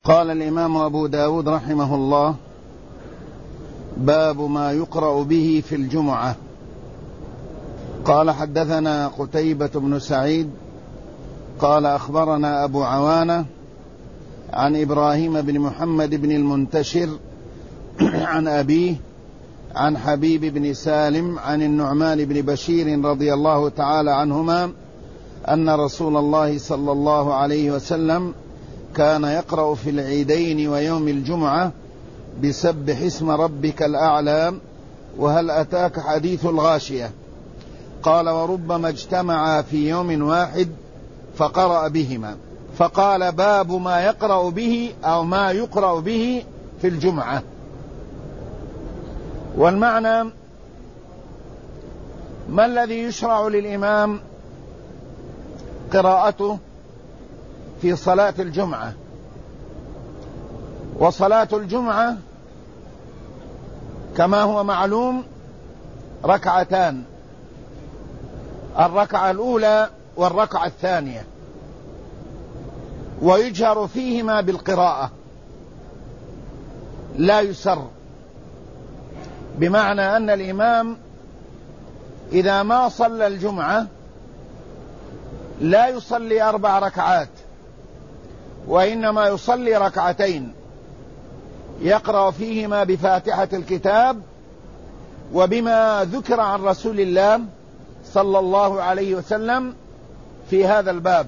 قال الإمام أبو داود رحمه الله: باب ما يقرأ به في الجمعة. قال: حدثنا قتيبة بن سعيد قال: أخبرنا أبو عوانة عن إبراهيم بن محمد بن المنتشر عن أبيه عن حبيب بن سالم عن النعمان بن بشير رضي الله تعالى عنهما أن رسول الله صلى الله عليه وسلم كان يقرأ في العيدين ويوم الجمعة بسبح اسم ربك الأعلى وهل أتاك حديث الغاشية. قال: وربما اجتمعا في يوم واحد فقرأ بهما. فقال: باب ما يقرأ به أو ما يقرأ به في الجمعة. والمعنى: ما الذي يشرع للإمام قراءته في صلاة الجمعة؟ وصلاة الجمعة كما هو معلوم ركعتان، الركعة الأولى والركعة الثانية، ويجهر فيهما بالقراءة لا يسر، بمعنى أن الإمام إذا ما صلى الجمعة لا يصلي 4 ركعات، وإنما يصلي ركعتين يقرأ فيهما بفاتحة الكتاب وبما ذكر عن رسول الله صلى الله عليه وسلم في هذا الباب.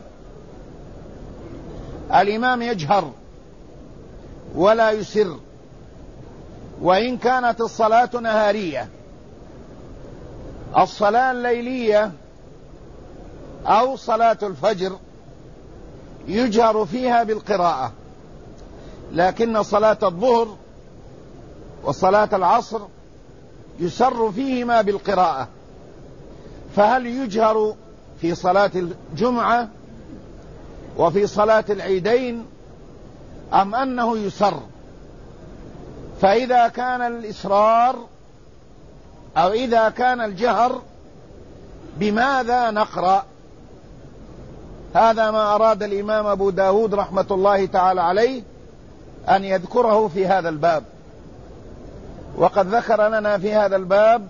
الإمام يجهر ولا يسر، وإن كانت الصلاة نهارية. الصلاة الليلية أو صلاة الفجر يجهر فيها بالقراءة، لكن صلاة الظهر وصلاة العصر يسر فيهما بالقراءة. فهل يجهر في صلاة الجمعة وفي صلاة العيدين أم أنه يسر؟ فإذا كان الإسرار أو إذا كان الجهر بماذا نقرأ؟ هذا ما أراد الإمام أبو داود رحمة الله تعالى عليه أن يذكره في هذا الباب. وقد ذكر لنا في هذا الباب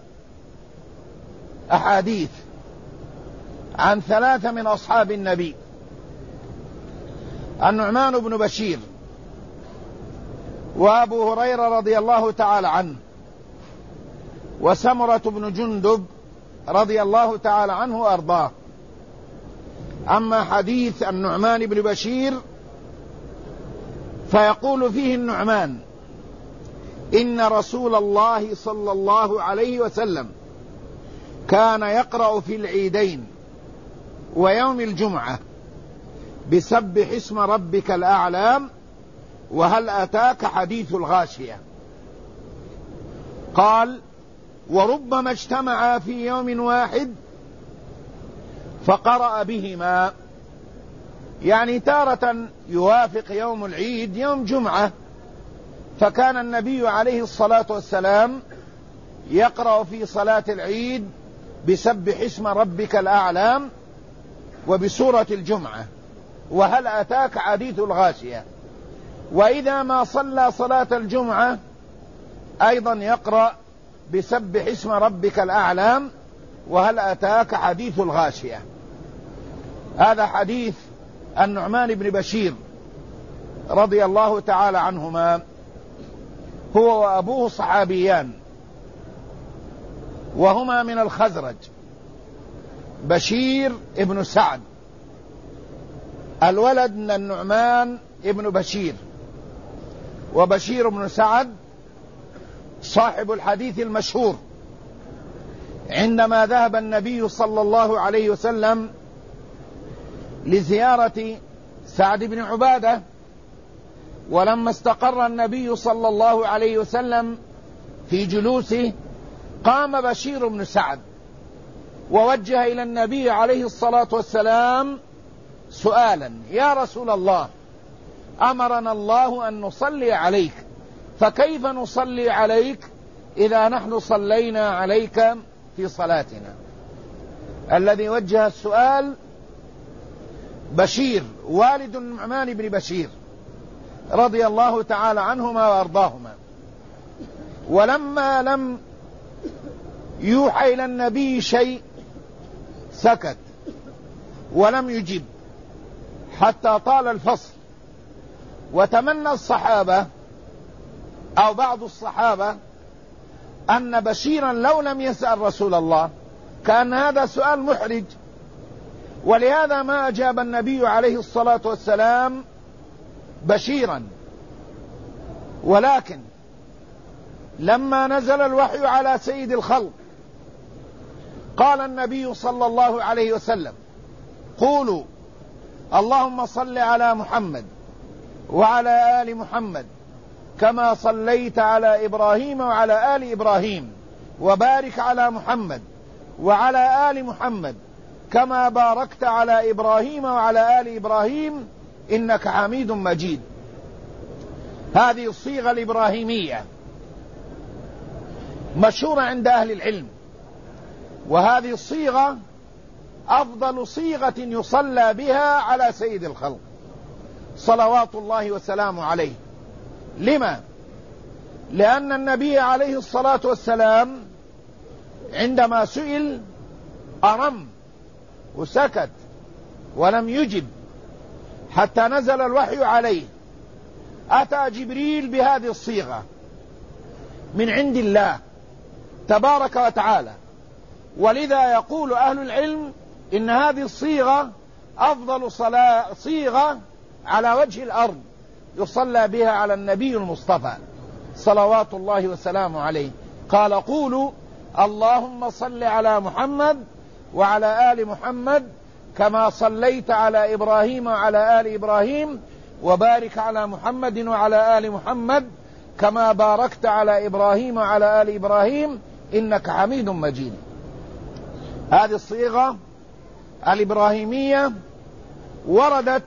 أحاديث عن 3 من أصحاب النبي: النعمان بن بشير، وأبو هريرة رضي الله تعالى عنه، وسمرة بن جندب رضي الله تعالى عنه وأرضاه. أما حديث النعمان بن بشير فيقول فيه النعمان: إن رسول الله صلى الله عليه وسلم كان يقرأ في العيدين ويوم الجمعة بسبح اسم ربك الأعلى وهل أتاك حديث الغاشية. قال: وربما اجتمعا في يوم واحد فقرأ بهما، يعني تارة يوافق يوم العيد يوم جمعة، فكان النبي عليه الصلاة والسلام يقرأ في صلاة العيد بسبح اسم ربك الأعلى وبسورة الجمعة وهل أتاك حديث الغاشية. وإذا ما صلى صلاة الجمعة أيضا يقرأ بسبح اسم ربك الأعلى وهل أتاك حديث الغاشية. هذا حديث النعمان بن بشير رضي الله تعالى عنهما، هو وأبوه صحابيان، وهما من الخزرج. بشير ابن سعد الولد من النعمان ابن بشير، وبشير بن سعد صاحب الحديث المشهور عندما ذهب النبي صلى الله عليه وسلم لزيارة سعد بن عبادة، ولما استقر النبي صلى الله عليه وسلم في جلوسه قام بشير بن سعد ووجه إلى النبي عليه الصلاة والسلام سؤالا: يا رسول الله، أمرنا الله أن نصلي عليك، فكيف نصلي عليك إذا نحن صلينا عليك في صلاتنا؟ الذي وجه السؤال بشير والد النعمان بن بشير رضي الله تعالى عنهما وأرضاهما. ولما لم يوحى إلى النبي شيء سكت ولم يجب حتى طال الفصل. وتمنى الصحابة أو بعض الصحابة أن بشيرا لو لم يسأل رسول الله كان هذا سؤال محرج، ولهذا ما أجاب النبي عليه الصلاة والسلام بشيرا. ولكن لما نزل الوحي على سيد الخلق قال النبي صلى الله عليه وسلم: قولوا اللهم صل على محمد وعلى آل محمد كما صليت على إبراهيم وعلى آل إبراهيم، وبارك على محمد وعلى آل محمد كما باركت على إبراهيم وعلى آل إبراهيم إنك حميد مجيد. هذه الصيغة الإبراهيمية مشهورة عند أهل العلم، وهذه الصيغة أفضل صيغة يصلى بها على سيد الخلق صلوات الله وسلامه عليه. لما؟ لأن النبي عليه الصلاة والسلام عندما سئل أرم وسكت ولم يجب حتى نزل الوحي عليه. أتى جبريل بهذه الصيغة من عند الله تبارك وتعالى، ولذا يقول أهل العلم إن هذه الصيغة أفضل صيغة على وجه الأرض يصلى بها على النبي المصطفى صلوات الله وسلامه عليه. قال: قولوا اللهم صل على محمد وعلى آل محمد كما صليت على إبراهيم وعلى آل إبراهيم، وبارك على محمد وعلى آل محمد كما باركت على إبراهيم وعلى آل إبراهيم إنك حميد مجيد. هذه الصيغة الإبراهيمية وردت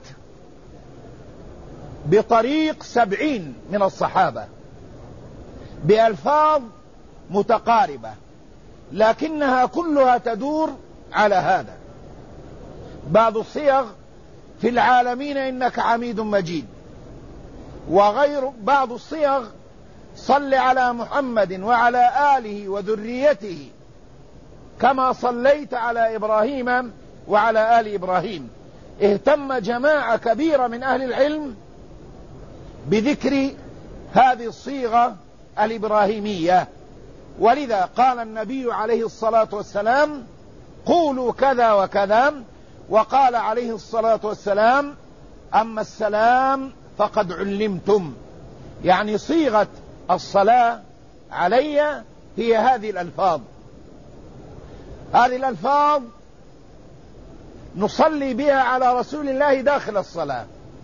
بطريق 70 من الصحابة بألفاظ متقاربة، لكنها كلها تدور على هذا. بعض الصيغ في العالمين إنك حميد مجيد، وغير بعض الصيغ صل على محمد وعلى آله وذريته كما صليت على إبراهيم وعلى آل إبراهيم. اهتم جماعة كبيرة من أهل العلم بذكر هذه الصيغة الإبراهيمية، ولذا قال النبي عليه الصلاة والسلام: قولوا كذا وكذا. وقال عليه الصلاة والسلام: أما السلام فقد علمتم، يعني صيغة الصلاة علي هي هذه الألفاظ. هذه الألفاظ نصلي بها على رسول الله داخل الصلاة.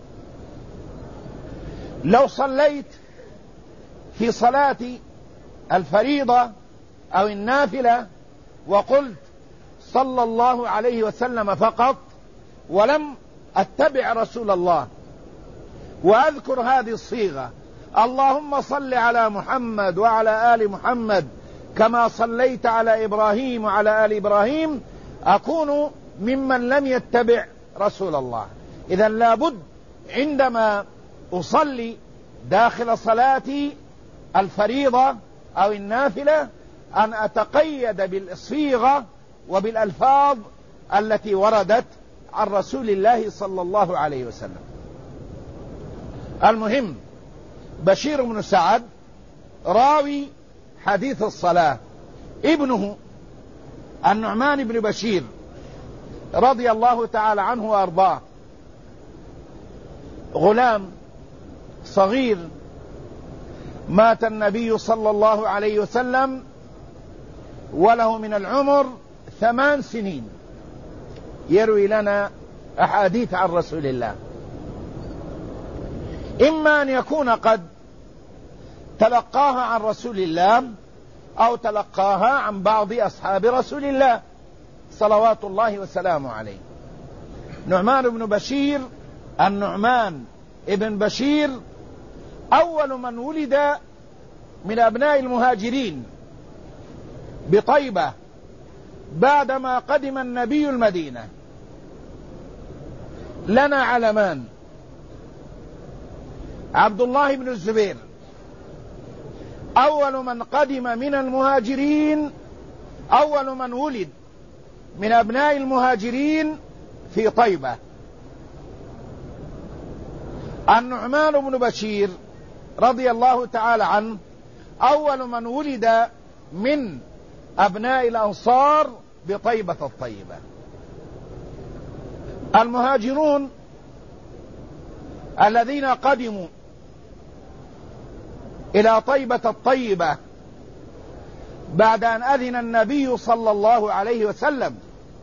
لو صليت في صلاة الفريضة أو النافلة وقلت صلى الله عليه وسلم فقط ولم أتبع رسول الله وأذكر هذه الصيغة: اللهم صل على محمد وعلى آل محمد كما صليت على إبراهيم وعلى آل إبراهيم، أكون ممن لم يتبع رسول الله. إذن لابد عندما أصلي داخل صلاتي الفريضة أو النافلة أن أتقيد بالصيغة وبالألفاظ التي وردت عن رسول الله صلى الله عليه وسلم. المهم، بشير بن سعد راوي حديث الصلاة، ابنه النعمان بن بشير رضي الله تعالى عنه وأرضاه غلام صغير، مات النبي صلى الله عليه وسلم وله من العمر 8 سنين، يروي لنا أحاديث عن رسول الله. إما أن يكون قد تلقاها عن رسول الله أو تلقاها عن بعض أصحاب رسول الله صلوات الله وسلامه عليه. نعمان بن بشير، النعمان ابن بشير أول من ولد من أبناء المهاجرين بطيبة بعدما قدم النبي المدينة. لنا علمان: عبد الله بن الزبير أول من قدم من المهاجرين، أول من ولد من أبناء المهاجرين في طيبة. النعمان بن بشير رضي الله تعالى عنه أول من ولد من أبناء الأنصار بطيبة الطيبة. المهاجرون الذين قدموا إلى طيبة الطيبة بعد أن أذن النبي صلى الله عليه وسلم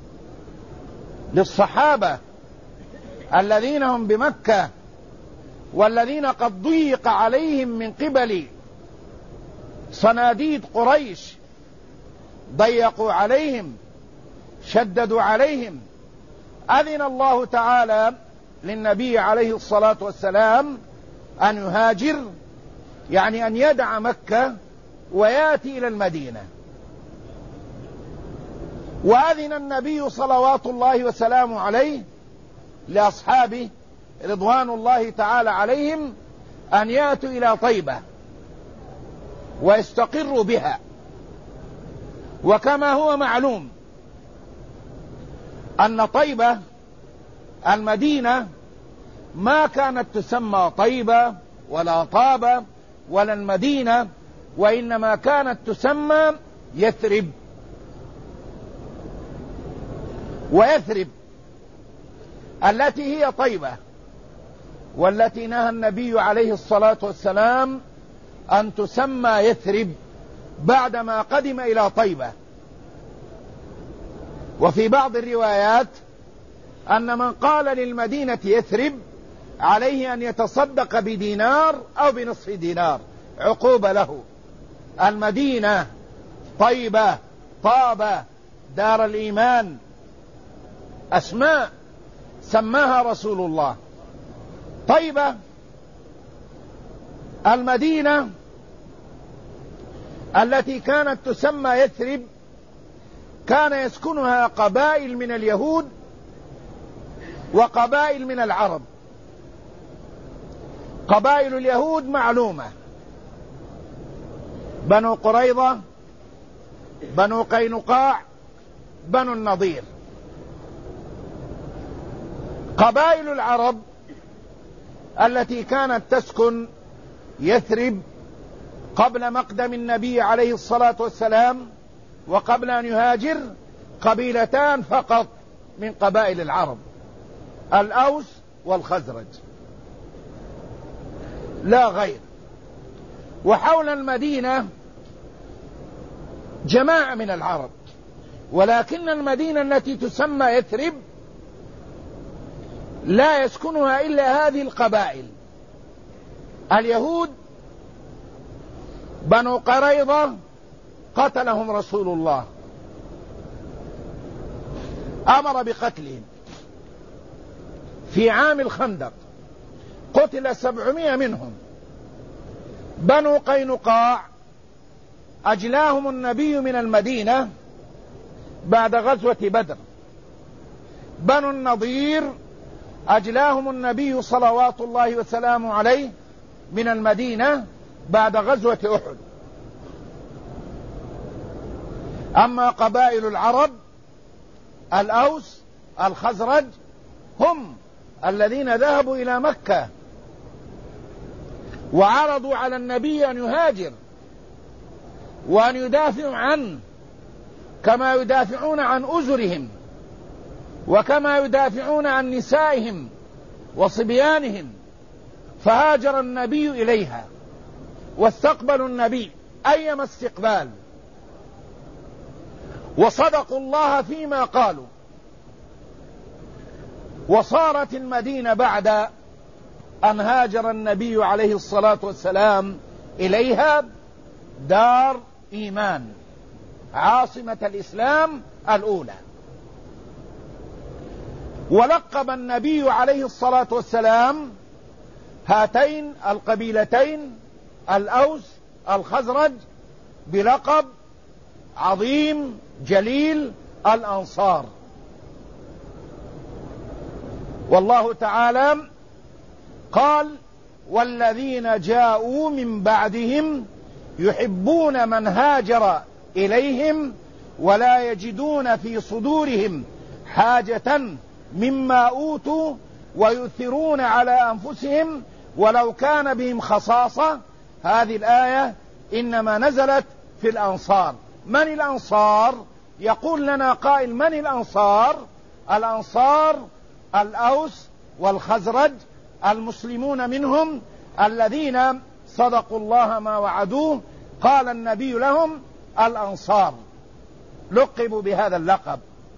للصحابة الذين هم بمكة والذين قد ضيق عليهم من قبل صناديد قريش، ضيقوا عليهم، شددوا عليهم، أذن الله تعالى للنبي عليه الصلاة والسلام أن يهاجر، يعني أن يدع مكة ويأتي إلى المدينة. وأذن النبي صلوات الله وسلامه عليه لأصحابه رضوان الله تعالى عليهم أن يأتوا إلى طيبة ويستقروا بها. وكما هو معلوم أن طيبة المدينة ما كانت تسمى طيبة ولا طابة ولا المدينة، وإنما كانت تسمى يثرب. ويثرب التي هي طيبة والتي نهى النبي عليه الصلاة والسلام أن تسمى يثرب بعدما قدم إلى طيبة. وفي بعض الروايات أن من قال للمدينة يثرب عليه أن يتصدق بدينار أو بنصف دينار عقوبة له. المدينة، طيبة، طابة، دار الإيمان، أسماء سماها رسول الله. طيبة المدينة التي كانت تسمى يثرب كان يسكنها قبائل من اليهود وقبائل من العرب. قبائل اليهود معلومة: بنو قريظة، بنو قينقاع، بنو النضير. قبائل العرب التي كانت تسكن يثرب قبل مقدم النبي عليه الصلاة والسلام وقبل أن يهاجر قبيلتان فقط من قبائل العرب: الأوس والخزرج، لا غير. وحول المدينة جماعة من العرب، ولكن المدينة التي تسمى يثرب لا يسكنها إلا هذه القبائل: اليهود. بنو قريظة قتلهم رسول الله، أمر بقتلهم في عام الخندق، قتل 700 منهم. بنو قينقاع أجلاهم النبي من المدينة بعد غزوة بدر. بنو النضير أجلاهم النبي صلوات الله وسلامه عليه من المدينة بعد غزوة أحد. أما قبائل العرب الأوس الخزرج هم الذين ذهبوا إلى مكة وعرضوا على النبي أن يهاجر وأن يدافعوا عنه كما يدافعون عن أزرهم وكما يدافعون عن نسائهم وصبيانهم. فهاجر النبي إليها واستقبلوا النبي أيما استقبال، وصدقوا الله فيما قالوا. وصارت المدينة بعد أن هاجر النبي عليه الصلاة والسلام إليها دار إيمان، عاصمة الإسلام الأولى. ولقب النبي عليه الصلاة والسلام هاتين القبيلتين الأوس الخزرج بلقب عظيم جليل: الأنصار. والله تعالى قال: والذين جاءوا من بعدهم يحبون من هاجر إليهم ولا يجدون في صدورهم حاجة مما أوتوا ويؤثرون على أنفسهم ولو كان بهم خصاصة. هذه الآية إنما نزلت في الأنصار. من الأنصار؟ يقول لنا قائل: من الأنصار؟ الأنصار الأوس والخزرج، المسلمون منهم الذين صدقوا الله ما وعدوه. قال النبي لهم الأنصار، لقبوا بهذا اللقب،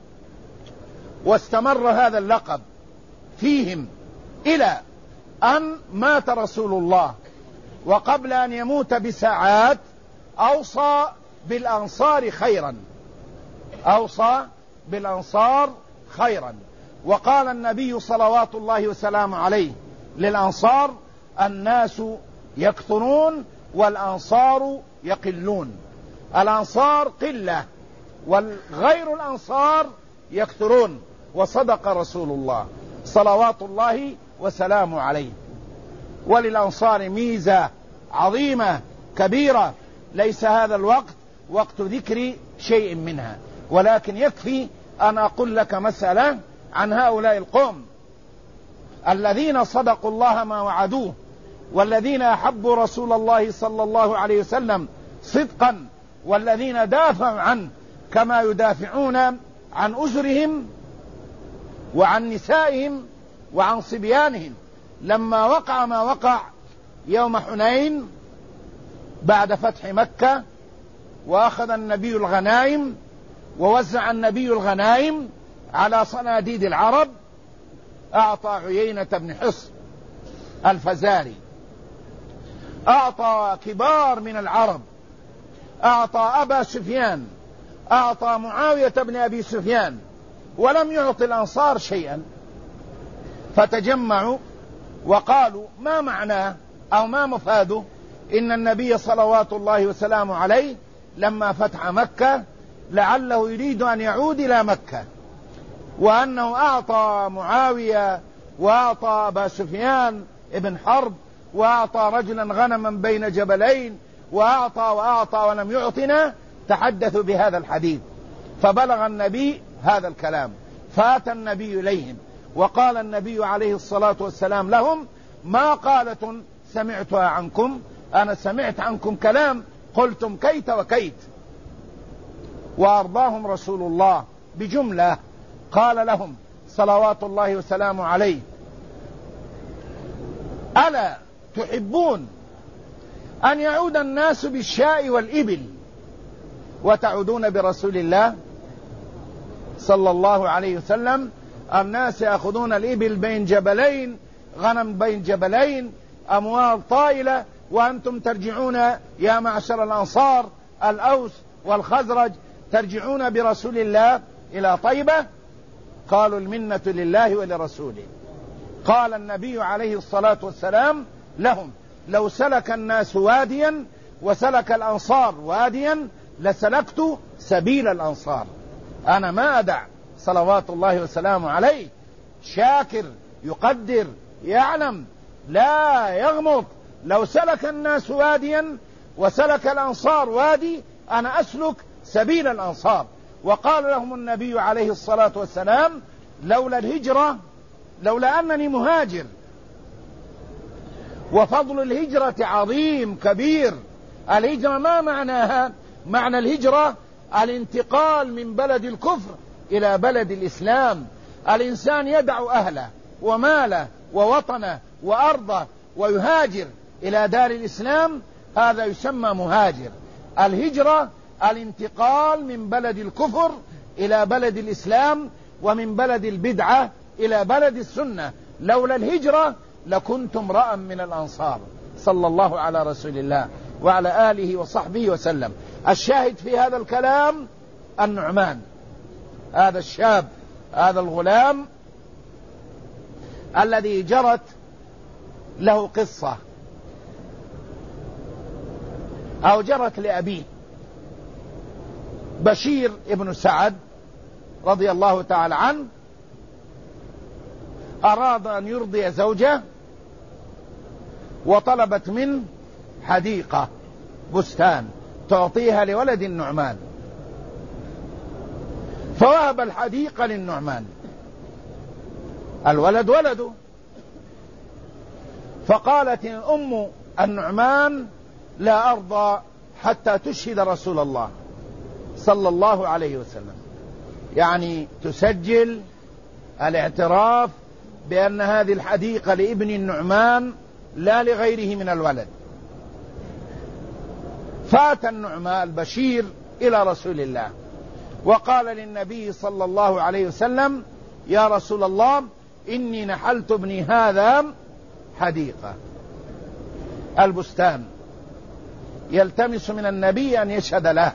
واستمر هذا اللقب فيهم إلى أن مات رسول الله. وقبل أن يموت بساعات أوصى بالأنصار خيرا، أوصى بالأنصار خيرا. وقال النبي صلوات الله وسلامه عليه للأنصار: الناس يكثرون والأنصار يقلون. الأنصار قلة والغير الأنصار يكثرون. وصدق رسول الله صلوات الله وسلامه عليه. وللأنصار ميزة عظيمة كبيرة، ليس هذا الوقت وقت ذكر شيء منها، ولكن يكفي أن أقول لك مسألة عن هؤلاء القوم الذين صدقوا الله ما وعدوه، والذين أحبوا رسول الله صلى الله عليه وسلم صدقا، والذين دافعوا عنه كما يدافعون عن أسرهم وعن نسائهم وعن صبيانهم. لما وقع ما وقع يوم حنين بعد فتح مكة، وأخذ النبي الغنائم ووزع النبي الغنائم على صناديد العرب، أعطى عيينة بن حصن الفزاري، أعطى كبار من العرب، أعطى أبا سفيان، أعطى معاوية بن أبي سفيان، ولم يعطي الأنصار شيئا. فتجمعوا وقالوا: ما معناه أو ما مفاده إن النبي صلوات الله وسلامه عليه لما فتح مكة لعله يريد أن يعود إلى مكة، وأنه أعطى معاوية وأعطى أبا سفيان ابن حرب وأعطى رجلا غنما بين جبلين وأعطى ولم يعطنا. تحدثوا بهذا الحديث، فبلغ النبي هذا الكلام، فأتى النبي إليهم وقال النبي عليه الصلاة والسلام لهم: ما قالة سمعتها عنكم؟ أنا سمعت عنكم كلام قلتم كيت وكيت. وأرضاهم رسول الله بجملة. قال لهم صلوات الله وسلامه عليه: ألا تحبون أن يعود الناس بالشاء والإبل وتعودون برسول الله صلى الله عليه وسلم؟ الناس يأخذون الإبل بين جبلين، غنم بين جبلين، أموال طائلة، وأنتم ترجعون يا معشر الأنصار الأوس والخزرج ترجعون برسول الله إلى طيبة. قالوا: المنة لله ولرسوله. قال النبي عليه الصلاة والسلام لهم: لو سلك الناس واديا وسلك الأنصار واديا لسلكت سبيل الأنصار. أنا ما أدع صلوات الله وسلامه عليه شاكر يقدر يعلم لا يغمض. لو سلك الناس واديا وسلك الأنصار وادي أنا أسلك سبيل الأنصار. وقال لهم النبي عليه الصلاة والسلام: لولا الهجرة، لولا أنني مهاجر، وفضل الهجرة عظيم كبير. الهجرة ما معناها؟ معنى الهجرة الانتقال من بلد الكفر إلى بلد الإسلام. الإنسان يدع أهله وماله ووطنه وأرضه ويهاجر إلى دار الإسلام، هذا يسمى مهاجر. الهجرة الانتقال من بلد الكفر إلى بلد الإسلام، ومن بلد البدعة إلى بلد السنة. لولا الهجرة لكنت امرأ من الأنصار. صلى الله على رسول الله وعلى آله وصحبه وسلم. الشاهد في هذا الكلام النعمان، هذا الشاب، هذا الغلام الذي جرت له قصة أو جرت لأبيه بشير ابن سعد رضي الله تعالى عنه. أراد أن يرضي زوجه وطلبت منه حديقة بستان تعطيها لولد النعمان، فوهب الحديقة للنعمان، الولد ولده. فقالت أم النعمان: لا أرضى حتى تشهد رسول الله صلى الله عليه وسلم، يعني تسجل الاعتراف بأن هذه الحديقة لابن النعمان لا لغيره من الولد. فأتى النعمان البشير إلى رسول الله وقال للنبي صلى الله عليه وسلم: يا رسول الله، إني نحلت ابني هذا حديقة، البستان، يلتمس من النبي أن يشهد له.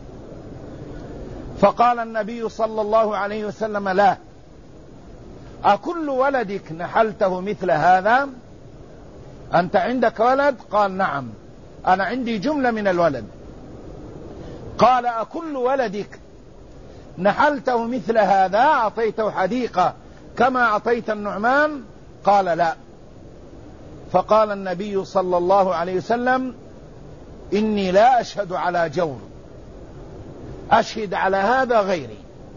فقال النبي صلى الله عليه وسلم: لا. أكل ولدك نحلته مثل هذا؟ أنت عندك ولد؟ قال: نعم، أنا عندي جملة من الولد. قال: أكل ولدك نحلته مثل هذا، أعطيته حديقة كما أعطيت النعمان؟ قال: لا. فقال النبي صلى الله عليه وسلم: إني لا أشهد على جور، أشهد على هذا غيري،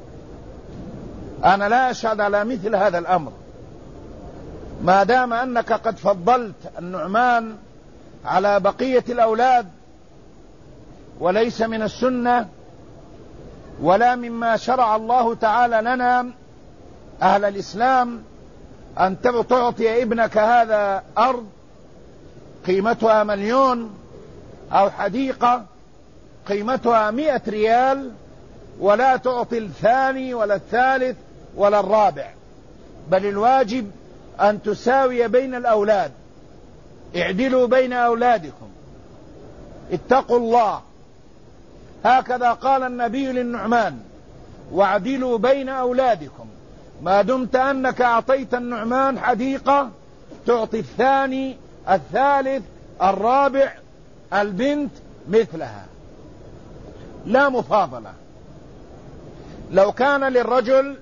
أنا لا أشهد على مثل هذا الأمر، ما دام أنك قد فضلت النعمان على بقية الأولاد، وليس من السنة ولا مما شرع الله تعالى لنا أهل الإسلام أن تعطي ابنك هذا أرض قيمتها 1,000,000 أو حديقة قيمتها 100 ريال، ولا تعطي الثاني ولا الثالث ولا الرابع، بل الواجب أن تساوي بين الأولاد. اعدلوا بين أولادكم، اتقوا الله، هكذا قال النبي للنعمان: واعدلوا بين أولادكم. ما دمت أنك أعطيت النعمان حديقة، تعطي الثاني الثالث الرابع البنت مثلها، لا مفاضلة. لو كان للرجل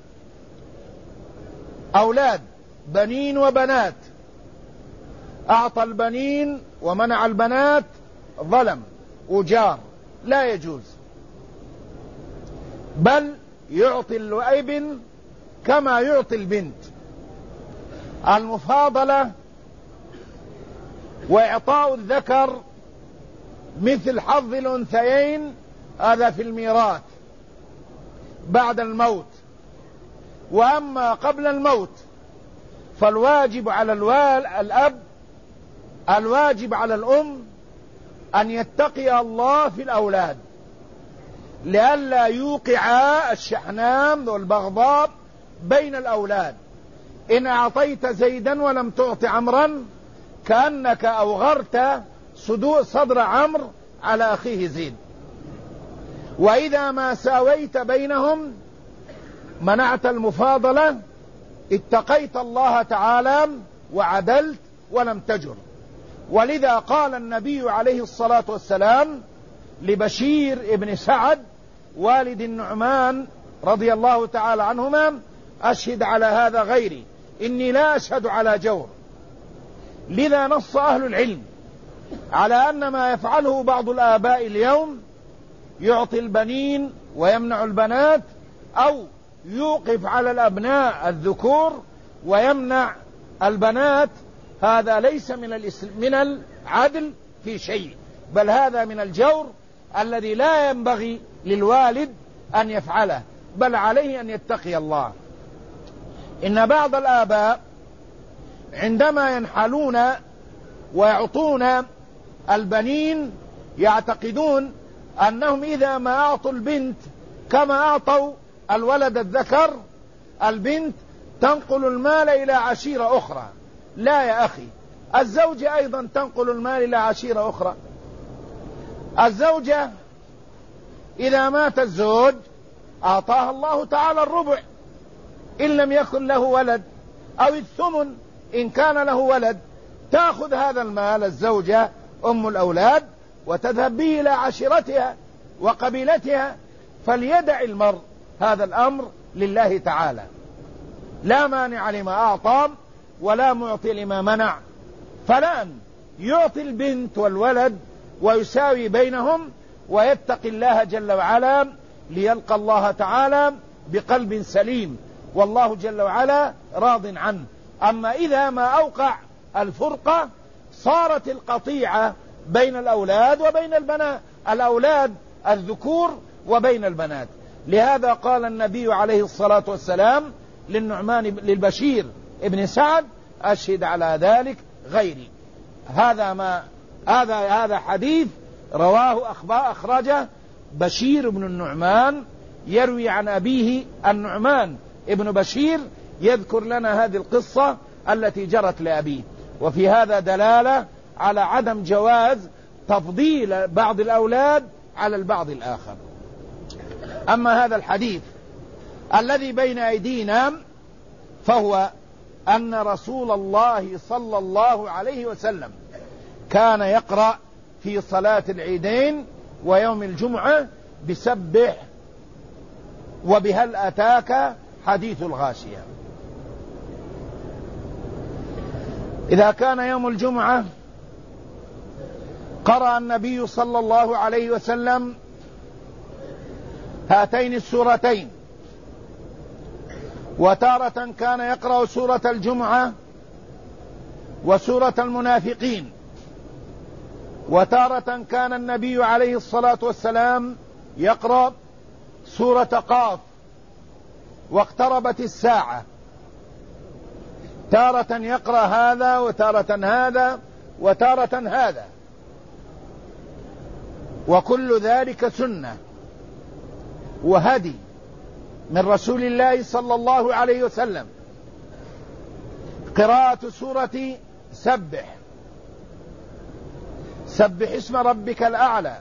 أولاد بنين وبنات، أعطى البنين ومنع البنات، ظلم وجار، لا يجوز، بل يعطي الابن كما يعطي البنت. المفاضلة وإعطاء الذكر مثل حظ الأنثيين هذا في الميراث بعد الموت، وأما قبل الموت فالواجب على الأب، الواجب على الأم أن يتقي الله في الأولاد لئلا يوقع الشحنام والبغضاء بين الأولاد. إن أعطيت زيدا ولم تعط عمرا كأنك أوغرت صدر عمرو على أخيه زيد. وإذا ما ساويت بينهم منعت المفاضلة، اتقيت الله تعالى وعدلت ولم تجر. ولذا قال النبي عليه الصلاة والسلام لبشير ابن سعد والد النعمان رضي الله تعالى عنهما: أشهد على هذا غيري، إني لا أشهد على جور. لذا نص أهل العلم على أن ما يفعله بعض الآباء اليوم، يعطي البنين ويمنع البنات، أو يوقف على الأبناء الذكور ويمنع البنات، هذا ليس من العدل في شيء، بل هذا من الجور الذي لا ينبغي للوالد أن يفعله، بل عليه أن يتقي الله. إن بعض الآباء عندما ينحلون ويعطون البنين يعتقدون أنهم إذا ما أعطوا البنت كما أعطوا الولد الذكر، البنت تنقل المال إلى عشيرة أخرى. لا يا أخي، الزوجة أيضا تنقل المال إلى عشيرة أخرى. الزوجة إذا مات الزوج أعطاها الله تعالى الربع إن لم يكن له ولد، أو الثمن إن كان له ولد. تأخذ هذا المال الزوجة أم الأولاد وتذهب به إلى عشيرتها وقبيلتها. فليدع المرء هذا الأمر لله تعالى، لا مانع لما أعطى ولا معطي لما منع. فلان يعطي البنت والولد ويساوي بينهم ويتقي الله جل وعلا ليلقى الله تعالى بقلب سليم والله جل وعلا راض عنه. أما إذا ما أوقع الفرقة صارت القطيعة بين الأولاد وبين البنات، الأولاد الذكور وبين البنات. لهذا قال النبي عليه الصلاة والسلام للبشير ابن سعد: أشهد على ذلك غيري. هذا حديث رواه أخرجه بشير بن النعمان، يروي عن أبيه النعمان ابن بشير، يذكر لنا هذه القصة التي جرت لأبيه. وفي هذا دلالة على عدم جواز تفضيل بعض الأولاد على البعض الآخر. أما هذا الحديث الذي بين أيدينا فهو أن رسول الله صلى الله عليه وسلم كان يقرأ في صلاة العيدين ويوم الجمعة بسبح وبهل أتاك حديث الغاشية. إذا كان يوم الجمعة قرأ النبي صلى الله عليه وسلم هاتين السورتين، وتارة كان يقرأ سورة الجمعة وسورة المنافقين، وتارة كان النبي عليه الصلاة والسلام يقرأ سورة قاف واقتربت الساعة، تارة يقرأ هذا وتارة هذا وتارة هذا، وكل ذلك سنة وهدي من رسول الله صلى الله عليه وسلم. قراءة سورة سبح اسم ربك الأعلى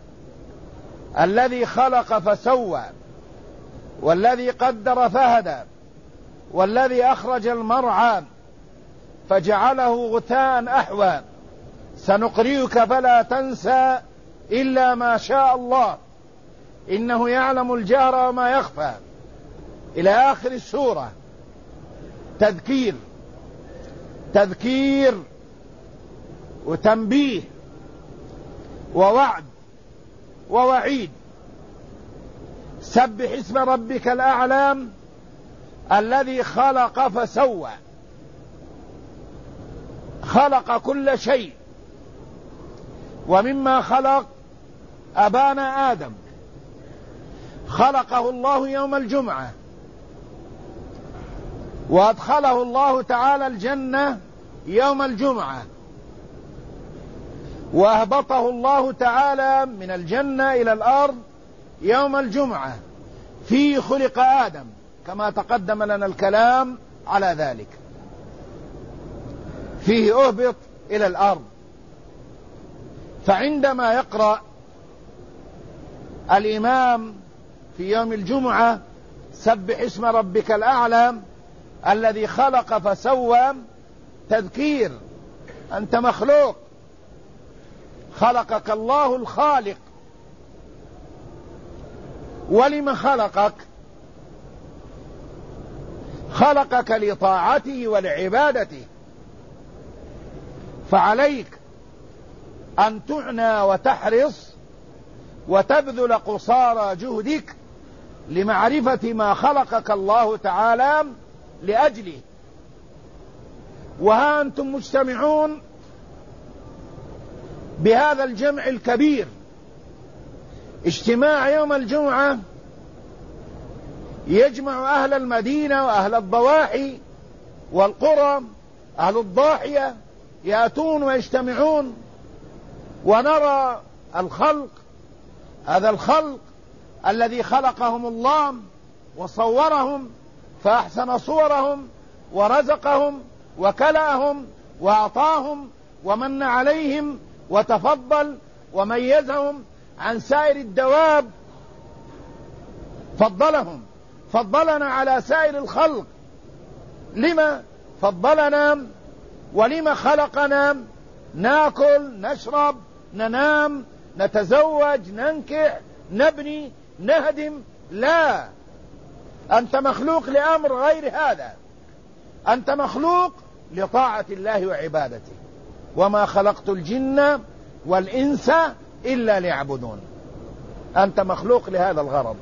الذي خلق فسوى والذي قدر فهدى والذي أخرج المرعى فجعله غثاء أحوى سنقرئك فلا تنسى إلا ما شاء الله إنه يعلم الجهر وما يخفى إلى آخر السورة. تذكير وتنبيه ووعد ووعيد. سبح اسم ربك الأعلى الذي خلق فسوى، خلق كل شيء، ومما خلق أبانا آدم خلقه الله يوم الجمعة، وأدخله الله تعالى الجنة يوم الجمعة، وأهبطه الله تعالى من الجنة إلى الأرض يوم الجمعة. فيه خلق آدم كما تقدم لنا الكلام على ذلك، فيه أهبط إلى الأرض. فعندما يقرأ الإمام في يوم الجمعة سبح اسم ربك الأعلى الذي خلق فسوى، تذكير، أنت مخلوق، خلقك الله الخالق. ولم خلقك؟ خلقك لطاعته ولعبادته، فعليك أن تعنى وتحرص وتبذل قصارى جهدك لمعرفة ما خلقك الله تعالى لأجله. وها أنتم مجتمعون بهذا الجمع الكبير، اجتماع يوم الجمعة يجمع أهل المدينة وأهل الضواحي والقرى، أهل الضاحية يأتون ويجتمعون، ونرى الخلق، هذا الخلق الذي خلقهم الله وصورهم فأحسن صورهم ورزقهم وكلأهم وأعطاهم ومن عليهم وتفضل وميزهم عن سائر الدواب، فضلنا على سائر الخلق. لما فضلنا ولما خلقنا؟ ناكل، نشرب، ننام، نتزوج، ننكح، نبني، نهدم؟ لا، أنت مخلوق لأمر غير هذا، أنت مخلوق لطاعة الله وعبادته. وما خلقت الجن والإنس إلا ليعبدون. أنت مخلوق لهذا الغرض.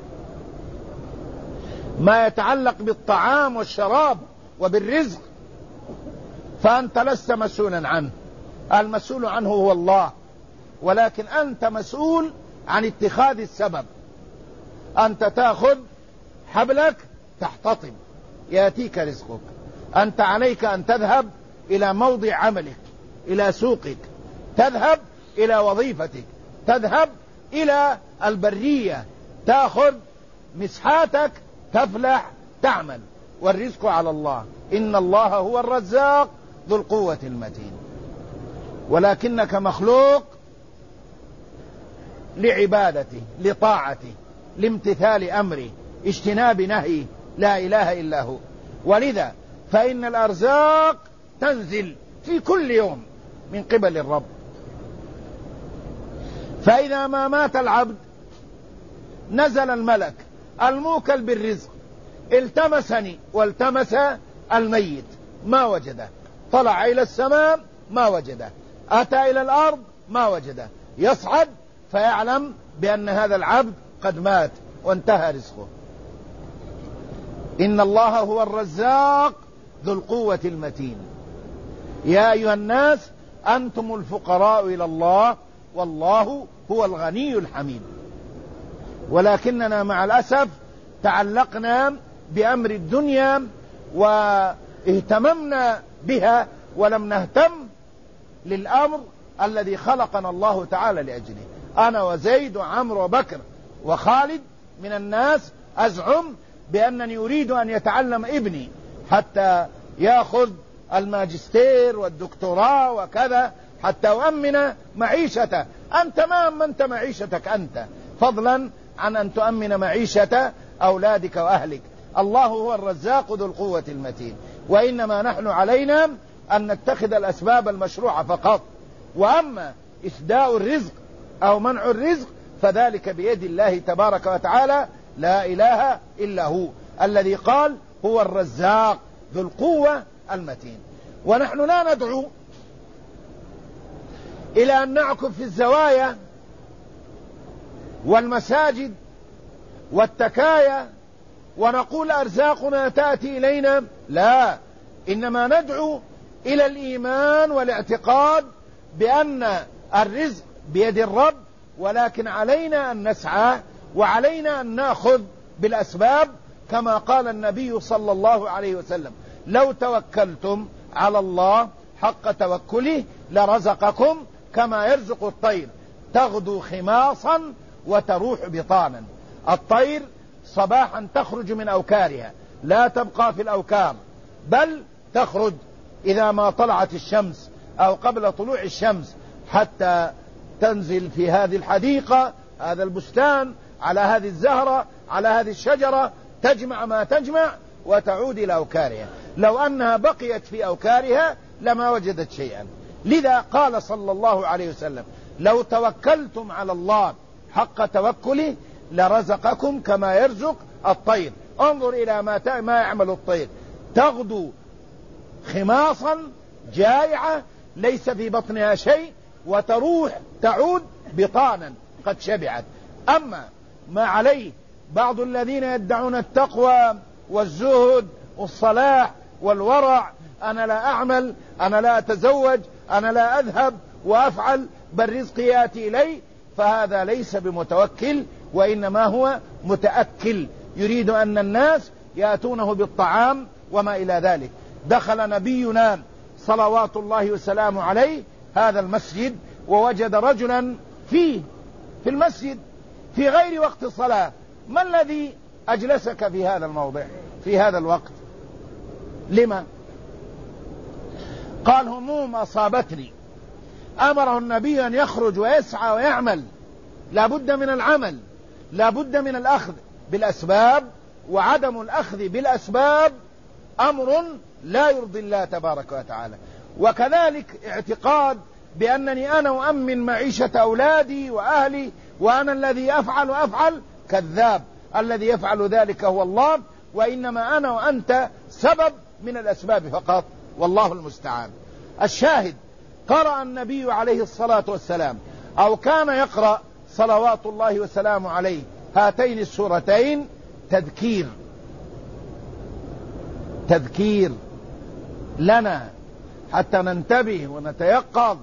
ما يتعلق بالطعام والشراب وبالرزق فأنت لست مسؤولا عنه، المسؤول عنه هو الله، ولكن أنت مسؤول عن اتخاذ السبب. أنت تأخذ حبلك تحتطب يأتيك رزقك. أنت عليك أن تذهب إلى موضع عملك، إلى سوقك، تذهب إلى وظيفتك، تذهب إلى البرية، تأخذ مسحاتك، تفلح، تعمل، والرزق على الله. إن الله هو الرزاق ذو القوة المتين. ولكنك مخلوق لعبادته، لطاعته، لامتثال أمره، اجتناب نهيه، لا إله إلا هو. ولذا فإن الأرزاق تنزل في كل يوم من قبل الرب. فإذا ما مات العبد نزل الملك الموكل بالرزق، التمسني والتمس الميت ما وجده، طلع إلى السماء ما وجده، أتى إلى الأرض ما وجده، يصعد فيعلم بأن هذا العبد قد مات وانتهى رزقه. إن الله هو الرزاق ذو القوة المتين. يا أيها الناس أنتم الفقراء إلى الله والله هو الغني الحميد. ولكننا مع الأسف تعلقنا بأمر الدنيا واهتممنا بها ولم نهتم للأمر الذي خلقنا الله تعالى لأجله. أنا وزيد وعمرو وبكر وخالد من الناس أزعم بأنني أريد أن يتعلم ابني حتى يأخذ الماجستير والدكتوراه وكذا حتى أؤمن معيشته. أنت ما أمنت معيشتك أنت، فضلا عن أن تؤمن معيشة أولادك وأهلك. الله هو الرزاق ذو القوة المتين. وإنما نحن علينا أن نتخذ الأسباب المشروعة فقط، وأما إسداء الرزق أو منع الرزق فذلك بيد الله تبارك وتعالى، لا إله إلا هو الذي قال هو الرزاق ذو القوة المتين. ونحن لا ندعو إلى أن نعكف في الزوايا والمساجد والتكايا ونقول أرزاقنا تأتي إلينا، لا، إنما ندعو إلى الإيمان والاعتقاد بأن الرزق بيد الرب، ولكن علينا أن نسعى وعلينا أن نأخذ بالأسباب كما قال النبي صلى الله عليه وسلم: لو توكلتم على الله حق توكله لرزقكم كما يرزق الطير تغدو خماصا وتروح بطانا. الطير صباحا تخرج من أوكارها، لا تبقى في الأوكار، بل تخرج إذا ما طلعت الشمس أو قبل طلوع الشمس حتى تنزل في هذه الحديقة، هذا البستان، على هذه الزهرة، على هذه الشجرة، تجمع ما تجمع وتعود إلى أوكارها. لو أنها بقيت في أوكارها لما وجدت شيئا. لذا قال صلى الله عليه وسلم: لو توكلتم على الله حق توكله لرزقكم كما يرزق الطير. انظر إلى ما يعمل الطير، تغدو خماصا جائعة ليس في بطنها شيء، وتروح تعود بطانا قد شبعت. أما ما عليه بعض الذين يدعون التقوى والزهد والصلاح والورع، أنا لا أعمل، أنا لا أتزوج، أنا لا أذهب وأفعل بل رزقي يأتي إلي، فهذا ليس بمتوكل وإنما هو متأكل، يريد أن الناس يأتونه بالطعام وما إلى ذلك. دخل نبينا صلوات الله وسلامه عليه هذا المسجد ووجد رجلا في المسجد في غير وقت الصلاة. ما الذي أجلسك في هذا الموضع في هذا الوقت؟ لما؟ قال: هموم أصابتني. أمره النبي أن يخرج ويسعى ويعمل، لا بد من العمل، لا بد من الأخذ بالأسباب، وعدم الأخذ بالأسباب أمر لا يرضي الله تبارك وتعالى. وكذلك اعتقاد بأنني أنا أؤمن معيشة أولادي وأهلي وأنا الذي أفعل وأفعل، كذاب. الذي يفعل ذلك هو الله، وإنما أنا وأنت سبب من الأسباب فقط، والله المستعان. الشاهد قرأ النبي عليه الصلاة والسلام أو كان يقرأ صلوات الله وسلامه عليه هاتين السورتين تذكير لنا حتى ننتبه ونتيقظ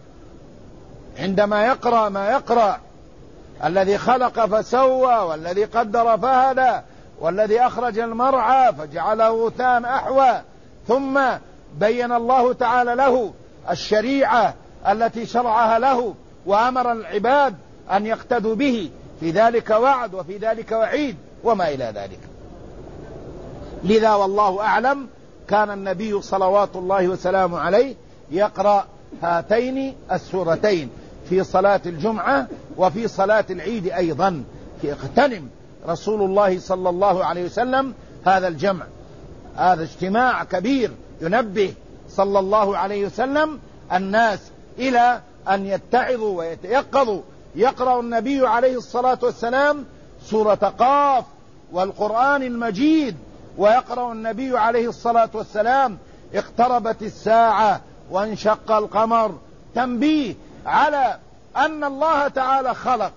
عندما يقرأ ما يقرأ. الذي خلق فسوى، والذي قدر فهدى، والذي أخرج المرعى فجعله غثاء أحوى. ثم بين الله تعالى له الشريعة التي شرعها له وأمر العباد أن يقتدوا به، في ذلك وعد وفي ذلك وعيد وما إلى ذلك. لذا والله أعلم كان النبي صلوات الله وسلامه عليه يقرأ هاتين السورتين في صلاة الجمعة وفي صلاة العيد أيضا. اغتنم رسول الله صلى الله عليه وسلم هذا الجمع، هذا اجتماع كبير ينبه صلى الله عليه وسلم الناس إلى أن يتعظوا ويتيقظوا. يقرأ النبي عليه الصلاة والسلام سورة قاف والقرآن المجيد، ويقرأ النبي عليه الصلاة والسلام اقتربت الساعة وانشق القمر، تنبيه على أن الله تعالى خلق،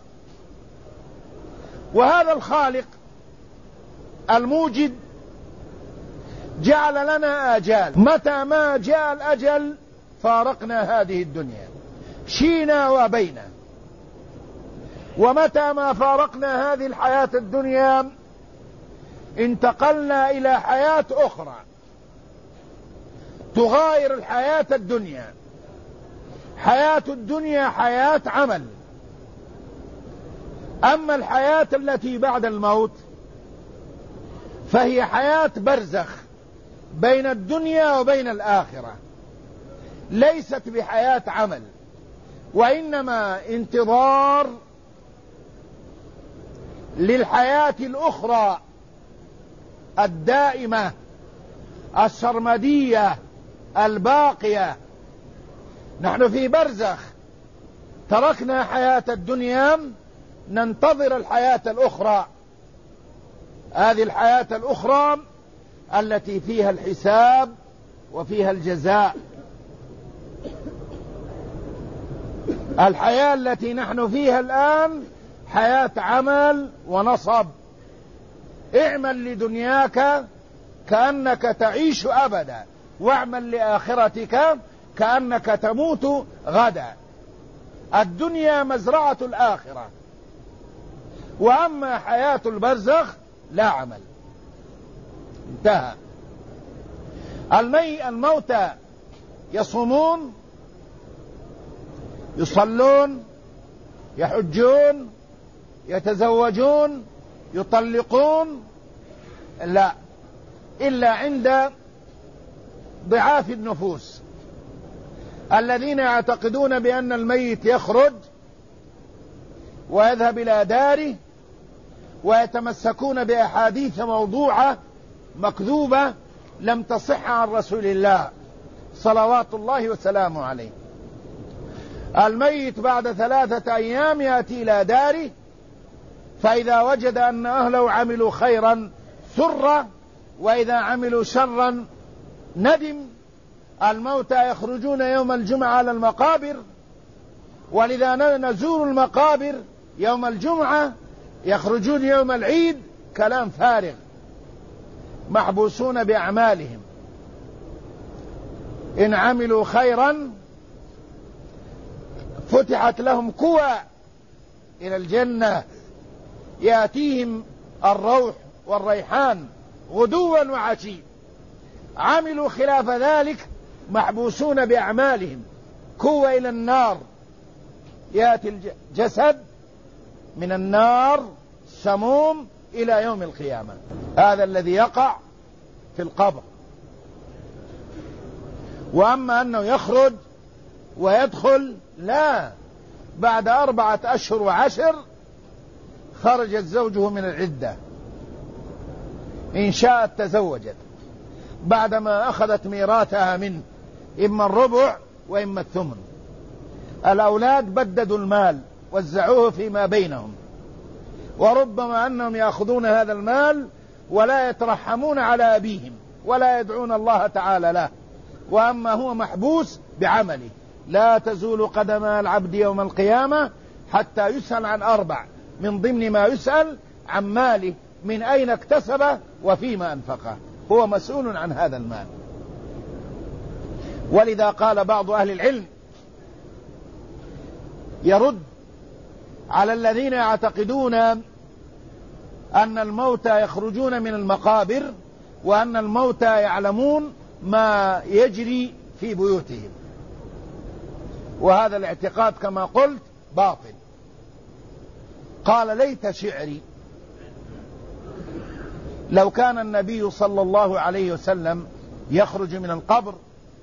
وهذا الخالق الموجد جعل لنا آجال، متى ما جاء الأجل فارقنا هذه الدنيا، شينا وبينا. ومتى ما فارقنا هذه الحياة الدنيا انتقلنا إلى حياة أخرى تغاير الحياة الدنيا. حياة الدنيا حياة عمل، أما الحياة التي بعد الموت فهي حياة برزخ بين الدنيا وبين الآخرة، ليست بحياة عمل، وإنما انتظار للحياة الأخرى الدائمة السرمدية الباقية. نحن في برزخ، تركنا حياة الدنيا ننتظر الحياة الأخرى، هذه الحياة الأخرى التي فيها الحساب وفيها الجزاء. الحياة التي نحن فيها الآن حياة عمل ونصب. اعمل لدنياك كأنك تعيش أبدا، واعمل لآخرتك كأنك تموت غدا. الدنيا مزرعة الآخرة، وأما حياة البرزخ لا عمل، انتهى. الموتى يصومون، يصلون، يحجون، يتزوجون، يطلقون، لا، إلا عند ضعاف النفوس الذين يعتقدون بأن الميت يخرج ويذهب إلى داره، ويتمسكون بأحاديث موضوعة مكذوبة لم تصح عن رسول الله صلوات الله وسلامه عليه. الميت بعد 3 أيام يأتي إلى داره، فإذا وجد أن أهله عملوا خيرا سر، وإذا عملوا شرا ندم. الموتى يخرجون يوم الجمعة على المقابر، ولذا نزور المقابر يوم الجمعة، يخرجون يوم العيد، كلام فارغ، محبوسون بأعمالهم. إن عملوا خيرا فتحت لهم قوى إلى الجنة، يأتيهم الروح والريحان غدوا وعشي. عملوا خلاف ذلك محبوسون بأعمالهم، قوى إلى النار، يأتي الجسد من النار سموم إلى يوم القيامة. هذا الذي يقع في القبر. وأما أنه يخرج ويدخل، لا، بعد 4 أشهر و10 خرجت زوجه من العدة، إن شاءت تزوجت بعدما أخذت ميراثها منه، إما الربع وإما الثمن. الأولاد بددوا المال، وزعوه فيما بينهم، وربما أنهم يأخذون هذا المال ولا يترحمون على أبيهم ولا يدعون الله تعالى له، وأما هو محبوس بعمله، لا تزول قدم العبد يوم القيامة حتى يسأل عن 4، من ضمن ما يسأل عن ماله، من أين اكتسبه وفيما أنفقه، هو مسؤول عن هذا المال. ولذا قال بعض أهل العلم يرد على الذين يعتقدون أن الموتى يخرجون من المقابر وأن الموتى يعلمون ما يجري في بيوتهم، وهذا الاعتقاد كما قلت باطل. قال ليت شعري لو كان النبي صلى الله عليه وسلم يخرج من القبر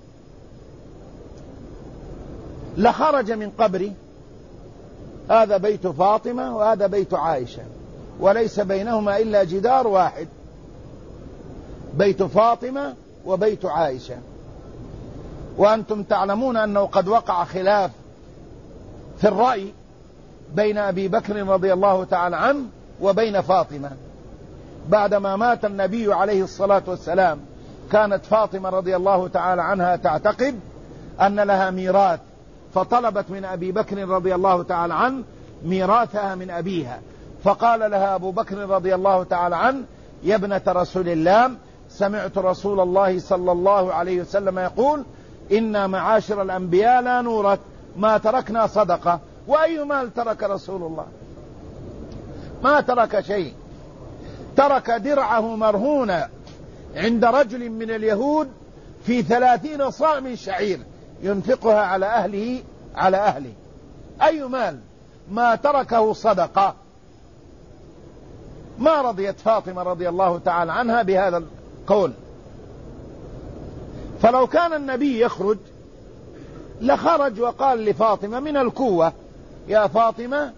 لخرج من قبره، هذا بيت فاطمة وهذا بيت عائشة وليس بينهما إلا جدار واحد، بيت فاطمة وبيت عائشة. وأنتم تعلمون أنه قد وقع خلاف في الرأي بين أبي بكر رضي الله تعالى عنه وبين فاطمة. بعدما مات النبي عليه الصلاة والسلام كانت فاطمة رضي الله تعالى عنها تعتقد أن لها ميراث، فطلبت من أبي بكر رضي الله تعالى عنه ميراثها من أبيها، فقال لها أبو بكر رضي الله تعالى عنه يا ابنة رسول الله سمعت رسول الله صلى الله عليه وسلم يقول إنا معاشر الأنبياء لا نورث ما تركنا صدقة. وأي مال ترك رسول الله؟ ما ترك شيء، ترك درعه مرهونة عند رجل من اليهود في 30 صاع من شعير ينفقها على أهله. أي مال؟ ما تركه صدقة. ما رضيت فاطمة رضي الله تعالى عنها بهذا القول. فلو كان النبي يخرج لخرج وقال لفاطمة من الكوة يا فاطمة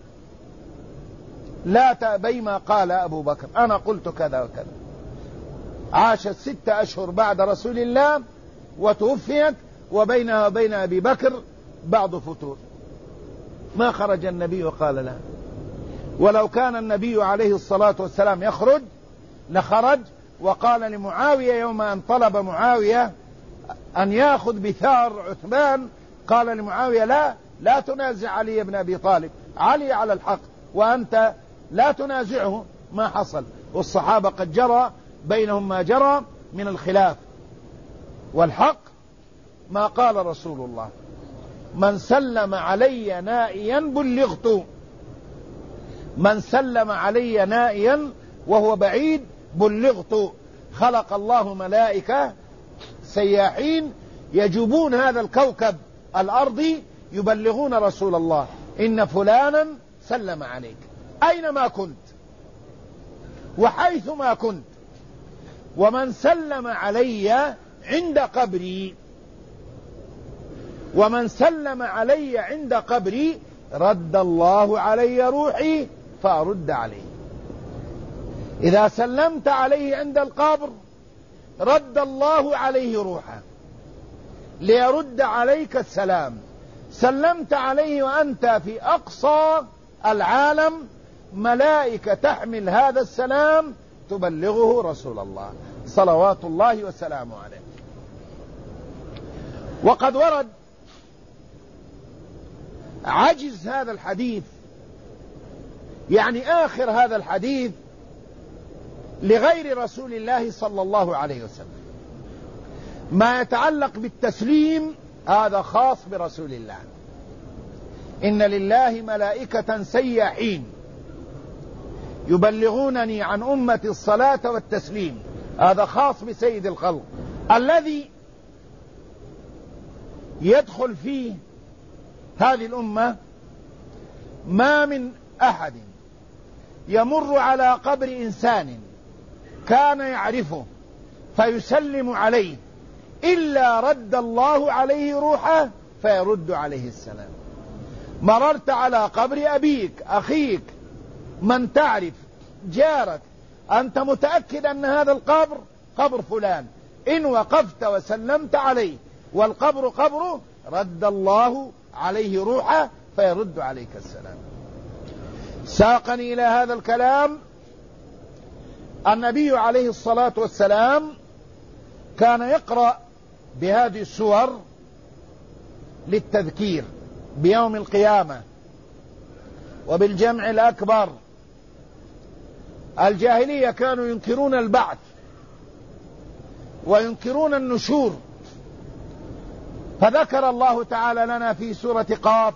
لا تأبي ما قال أبو بكر، أنا قلت كذا وكذا. عاشت 6 أشهر بعد رسول الله وتوفيت، وبينها وبين أبي بكر بعض فتور، ما خرج النبي وقال لا. ولو كان النبي عليه الصلاة والسلام يخرج لخرج وقال لمعاوية يوم أن طلب معاوية أن يأخذ بثار عثمان، قال لمعاوية لا تنازع علي بن أبي طالب، علي على الحق وأنت لا تنازعه. ما حصل، والصحابة قد جرى بينهم ما جرى من الخلاف، والحق ما قال رسول الله من سلم علي نائيا بلغت، من سلم علي نائيا وهو بعيد بلغت. خلق الله ملائكة سياحين يجوبون هذا الكوكب الأرضي يبلغون رسول الله إن فلانا سلم عليك أينما كنت وحيثما كنت. ومن سلم علي عند قبري، ومن سلم علي عند قبري رد الله علي روحي فأرد عليه. إذا سلمت عليه عند القبر رد الله عليه روحه ليرد عليك السلام. سلمت عليه وأنت في أقصى العالم، ملائكة تحمل هذا السلام تبلغه رسول الله صلوات الله وسلامه عليه. وقد ورد عجز هذا الحديث، يعني آخر هذا الحديث لغير رسول الله صلى الله عليه وسلم. ما يتعلق بالتسليم هذا خاص برسول الله. إن لله ملائكة سياحين يبلغونني عن أمتي الصلاة والتسليم، هذا خاص بسيد الخلق الذي يدخل فيه هذه الأمة. ما من أحد يمر على قبر إنسان كان يعرفه فيسلم عليه إلا رد الله عليه روحه فيرد عليه السلام. مررت على قبر أبيك، أخيك، من تعرف، جارك، أنت متأكد أن هذا القبر قبر فلان، إن وقفت وسلمت عليه والقبر قبره رد الله عليه روحه فيرد عليك السلام. ساقني إلى هذا الكلام النبي عليه الصلاة والسلام كان يقرأ بهذه السور للتذكير بيوم القيامة وبالجمع الأكبر. الجاهلية كانوا ينكرون البعث وينكرون النشور، فذكر الله تعالى لنا في سورة قاف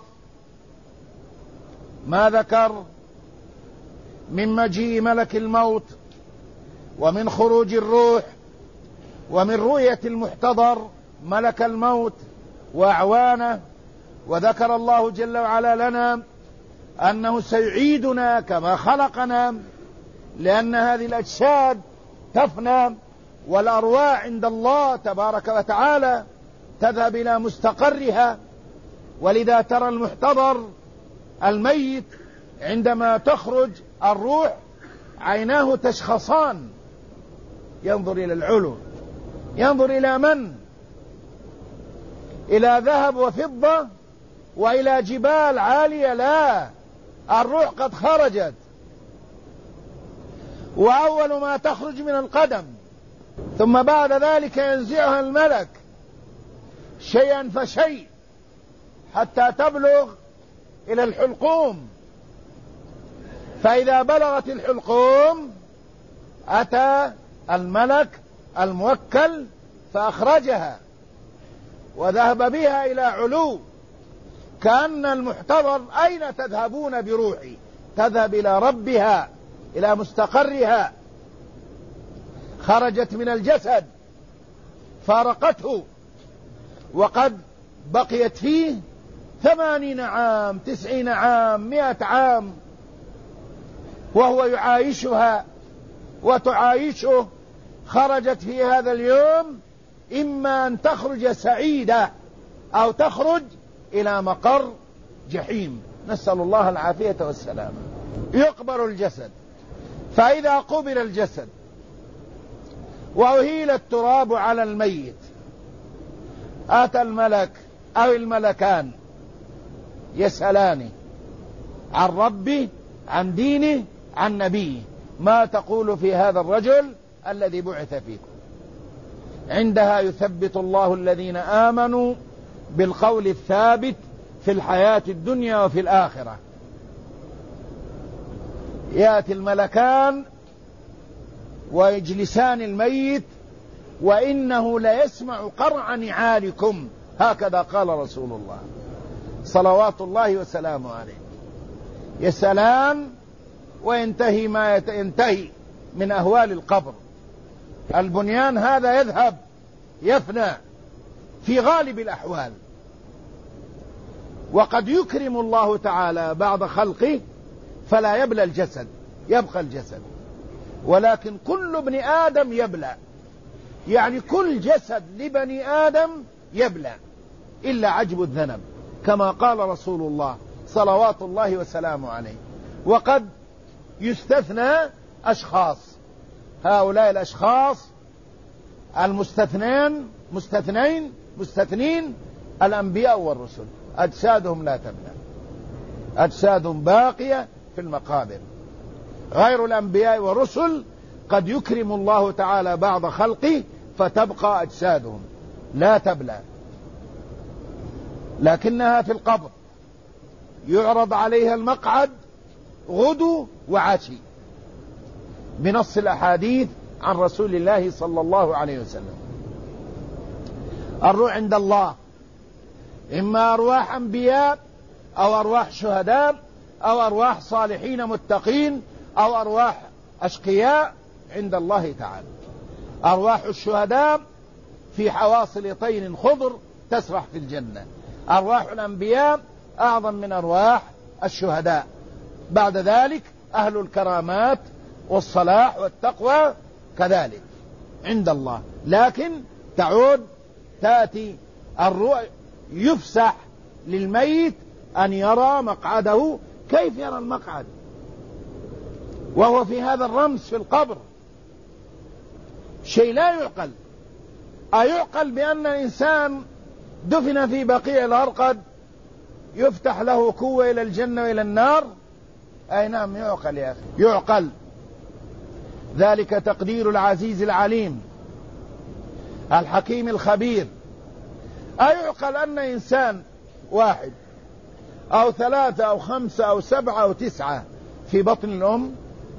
ما ذكر من مجيء ملك الموت ومن خروج الروح ومن رؤية المحتضر ملك الموت وأعوانه. وذكر الله جل وعلا لنا أنه سيعيدنا كما خلقنا، لأن هذه الأجساد تفنى والأرواح عند الله تبارك وتعالى تذهب إلى مستقرها. ولذا ترى المحتضر الميت عندما تخرج الروح عيناه تشخصان، ينظر إلى العلو، ينظر إلى من؟ إلى ذهب وفضة وإلى جبال عالية؟ لا، الروح قد خرجت، وأول ما تخرج من القدم، ثم بعد ذلك ينزعها الملك شيئا فشيء حتى تبلغ إلى الحلقوم. فإذا بلغت الحلقوم أتى الملك الموكل فأخرجها وذهب بها إلى علو. كأن المحتضر أين تذهبون بروحي؟ تذهب إلى ربها، إلى مستقرها. خرجت من الجسد فارقته وقد بقيت فيه 80 عام 90 عام 100 عام وهو يعايشها وتعايشه. خرجت في هذا اليوم إما أن تخرج سعيدة أو تخرج إلى مقر جحيم، نسأل الله العافية والسلام. يقبر الجسد، فإذا قبر الجسد وأهيل التراب على الميت أتى الملك أو الملكان يسألانه عن ربه، عن دينه، عن نبيه: ما تقول في هذا الرجل الذي بعث فيكم؟ عندها يثبت الله الذين آمنوا بالقول الثابت في الحياة الدنيا وفي الآخرة. يأتي الملكان ويجلسان الميت وإنه ليسمع قرع نعالكم، هكذا قال رسول الله صلوات الله وسلامه عليه. يسألان وينتهي ما ينتهي من أهوال القبر. البنيان هذا يذهب يفنى في غالب الأحوال، وقد يكرم الله تعالى بعض خلقه فلا يبلى الجسد، يبقى الجسد، ولكن كل ابن آدم يبلى، يعني كل جسد لبني آدم يبلى إلا عجب الذنب، كما قال رسول الله صلوات الله وسلامه عليه. وقد يستثنى أشخاص، هؤلاء الأشخاص مستثنين الأنبياء والرسل، أجسادهم لا تبلى، أجسادهم باقية في المقابر. غير الأنبياء والرسل قد يكرم الله تعالى بعض خلقه فتبقى أجسادهم لا تبلى، لكنها في القبر يعرض عليها المقعد غدو وعشي بنص الأحاديث عن رسول الله صلى الله عليه وسلم. الروح عند الله إما أرواح أنبياء أو أرواح شهداء أو أرواح صالحين متقين أو أرواح أشقياء عند الله تعالى. أرواح الشهداء في حواصل طير خضر تسرح في الجنة. أرواح الأنبياء أعظم من أرواح الشهداء. بعد ذلك أهل الكرامات والصلاح والتقوى كذلك عند الله. لكن تأتي الروح، يفسح للميت أن يرى مقعده. كيف يرى المقعد وهو في هذا الرمس في القبر؟ شيء لا يعقل. أيعقل بأن إنسان دفن في بقيع الأرقد يفتح له كوة إلى الجنة وإلى النار؟ أي نعم يعقل يا أخي، يعقل. ذلك تقدير العزيز العليم الحكيم الخبير. أيعقل أن إنسان واحد أو 3 أو 5 أو 7 أو 9 في بطن الأم،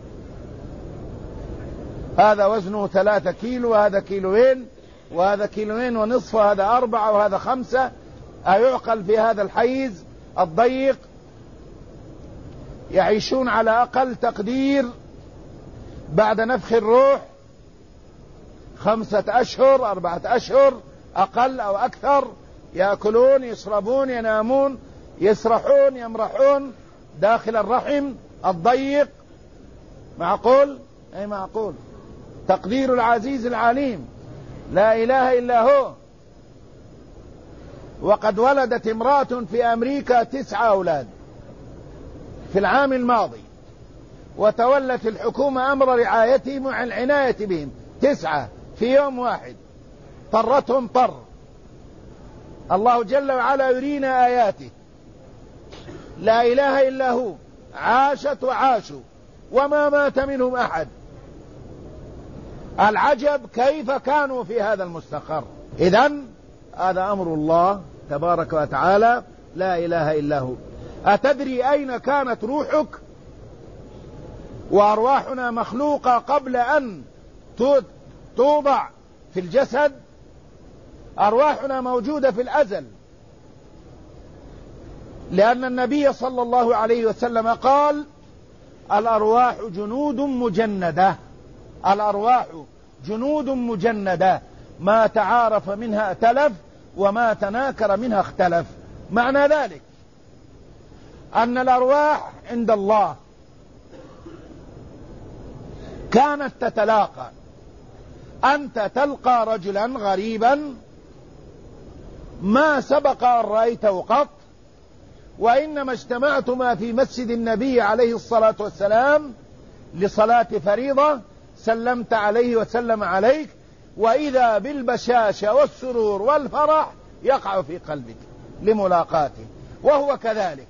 هذا وزنه 3 كيلو وهذا كيلوين وهذا كيلوين ونصف وهذا 4 وهذا 5، أيعقل في هذا الحيز الضيق؟ يعيشون على أقل تقدير بعد نفخ الروح 5 أشهر 4 أشهر أقل أو أكثر، يأكلون يشربون ينامون يسرحون يمرحون داخل الرحم الضيق. معقول؟ أي معقول. تقدير العزيز العليم لا إله إلا هو. وقد ولدت امرأة في أمريكا 9 أولاد في العام الماضي، وتولت الحكومة أمر رعايتهم والعناية بهم 9 في يوم واحد، طرتهم طر. الله جل وعلا يرينا آياته، لا إله إلا هو، عاشت وعاشوا وما مات منهم أحد. العجب كيف كانوا في هذا المستقر. إذن هذا أمر الله تبارك وتعالى، لا إله إلا هو. أتدري أين كانت روحك؟ وأرواحنا مخلوقة قبل أن توضع في الجسد، أرواحنا موجودة في الأزل، لأن النبي صلى الله عليه وسلم قال: الأرواح جنود مجندة، الأرواح جنود مجندة، ما تعارف منها ائتلف وما تناكر منها اختلف. معنى ذلك أن الأرواح عند الله كانت تتلاقى. أنت تلقى رجلا غريبا ما سبق أن رأيته قط، وإنما اجتمعتما في مسجد النبي عليه الصلاة والسلام لصلاة فريضة، سلمت عليه وسلم عليك، وإذا بالبشاشة والسرور والفرح يقع في قلبك لملاقاته، وهو كذلك.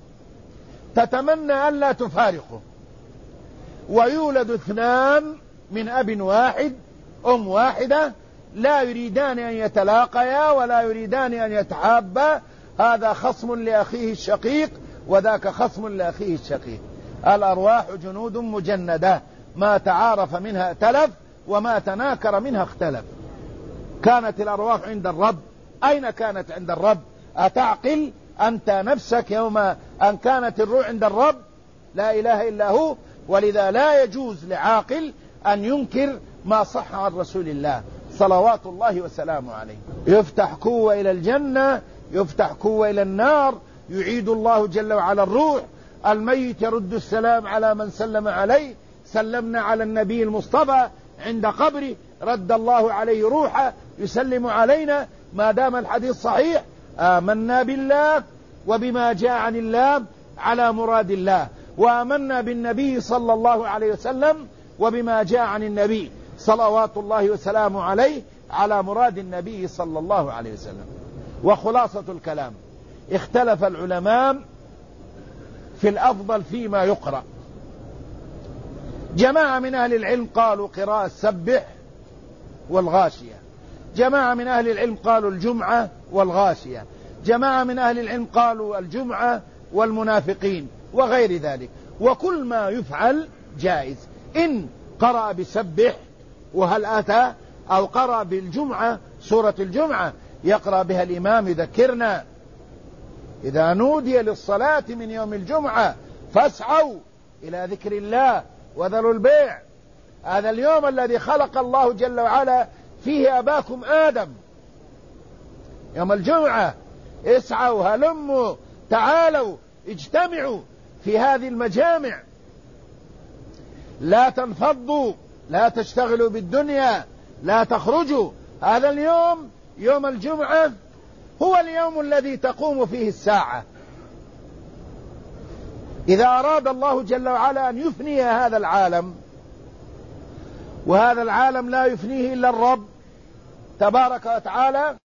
تتمنى ألا تفارقه. ويولد 2 من أب واحد أم واحدة، لا يريدان أن يتلاقيا ولا يريدان أن يتحابا، هذا خصم لأخيه الشقيق وذاك خصم لأخيه الشقيق. الأرواح جنود مجندة، ما تعارف منها ائتلف وما تناكر منها اختلف. كانت الأرواح عند الرب. أين كانت عند الرب؟ أتعقل أنت نفسك يوم أن كانت الروح عند الرب؟ لا إله إلا هو. ولذا لا يجوز لعاقل أن ينكر ما صح عن رسول الله صلوات الله وسلامه عليه. يفتح كوة إلى الجنة، يفتح كوة إلى النار، يعيد الله جل وعلا الروح. الميت يرد السلام على من سلم عليه. سلمنا على النبي المصطفى عند قبره، رد الله عليه روحه يسلم علينا ما دام الحديث صحيح. آمنا بالله وبما جاء عن الله على مراد الله، وآمنا بالنبي صلى الله عليه وسلم وبما جاء عن النبي صلوات الله وسلامه عليه على مراد النبي صلى الله عليه وسلم. وخلاصة الكلام: اختلف العلماء في الأفضل فيما يقرأ. جماعة من أهل العلم قالوا قراءة السبح والغاشية، جماعة من أهل العلم قالوا الجمعة والغاشية، جماعة من أهل العلم قالوا الجمعة والمنافقين وغير ذلك. وكل ما يفعل جائز. إن قرأ بسبح وهل أتى، أو قرأ بالجمعة سورة الجمعة يقرأ بها الإمام يذكرنا: إذا نودي للصلاة من يوم الجمعة فاسعوا إلى ذكر الله وذروا البيع. هذا اليوم الذي خلق الله جل وعلا فيه أباكم آدم، يوم الجمعة. اسعوا هلموا تعالوا اجتمعوا في هذه المجامع، لا تنفضوا، لا تشتغلوا بالدنيا، لا تخرجوا. هذا اليوم يوم الجمعة هو اليوم الذي تقوم فيه الساعة. إذا أراد الله جل وعلا أن يفني هذا العالم، وهذا العالم لا يفنيه إلا الرب تبارك وتعالى،